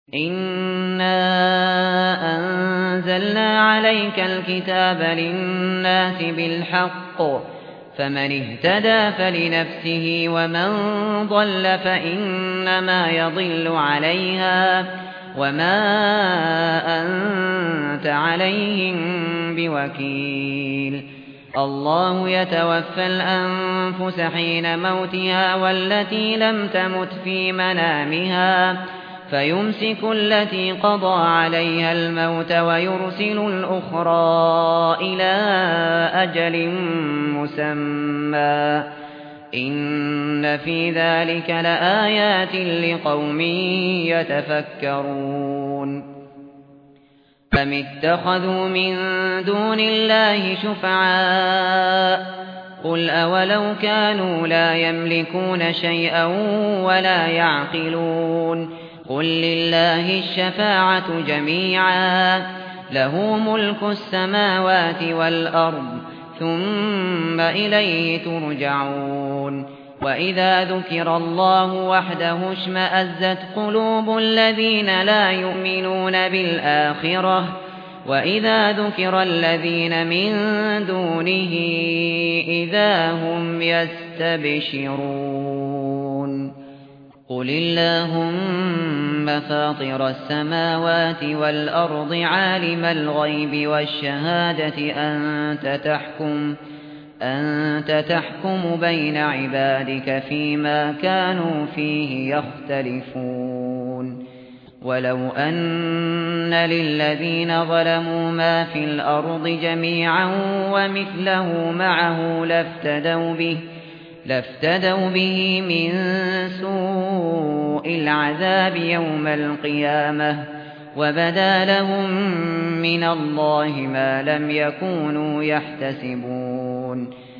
إِنَّا أَنزَلْنَا عَلَيْكَ الْكِتَابَ لِلنَّاسِ بِالْحَقِّ ۖ فَمَنِ اهْتَدَىٰ فَلِنَفْسِهِ وَمَن ضَلَّ فَإِنَّمَا يَضِلُّ عَلَيْهَا ۖ وَمَا أَنتَ عَلَيْهِم بِوَكِيلٍ اللَّهُ يَتَوَفَّى الْأَنفُسَ حِينَ مَوْتِهَا وَالَّتِي لَمْ تَمُتْ فِي مَنَامِهَا فَيُمْسِكُ الَّتِي قَضَىٰ عَلَيْهَا الْمَوْتَ وَيُرْسِلُ الْأُخْرَىٰ إِلَىٰ أَجَلٍ مُّسَمًّى ۚ إِنَّ فِي ذَٰلِكَ لَآيَاتٍ لِّقَوْمٍ يَتَفَكَّرُونَ أَمِ اتَّخَذُوا مِن دُونِ اللَّهِ شُفَعَاءَ ۚ قُلْ أَوَلَوْ كَانُوا لَا يَمْلِكُونَ شَيْئًا وَلَا يَعْقِلُونَ قُل لِّلَّهِ الشَّفَاعَةُ جَمِيعًا ۖ لَّهُ مُلْكُ السَّمَاوَاتِ وَالْأَرْضِ ۖ ثُمَّ إِلَيْهِ تُرْجَعُونَ وَإِذَا ذُكِرَ اللَّهُ وَحْدَهُ اشْمَأَزَّتْ قُلُوبُ الَّذِينَ لَا يُؤْمِنُونَ بِالْآخِرَةِ ۖ وَإِذَا ذُكِرَ الَّذِينَ مِن دُونِهِ إِذَا هُمْ يَسْتَبْشِرُونَ قُلِ اللَّهُمَّ فَاطِرَ السَّمَاوَاتِ وَالْأَرْضِ عَالِمَ الْغَيْبِ وَالشَّهَادَةِ أَنتَ تَحْكُمُ بَيْنَ عِبَادِكَ فِيمَا كَانُوا فِيهِ يَخْتَلِفُونَ وَلَوْ أَنَّ لِلَّذِينَ ظَلَمُوا مَا فِي الْأَرْضِ جَمِيعًا وَمِثْلَهُ مَعَهُ لَافْتَدَوْا بِهِ مِن سُوءِ الْعَذَابِ يَوْمَ الْقِيَامَةِ ۚ وَبَدَا لَهُم مِّنَ اللَّهِ مَا لَمْ يَكُونُوا يَحْتَسِبُونَ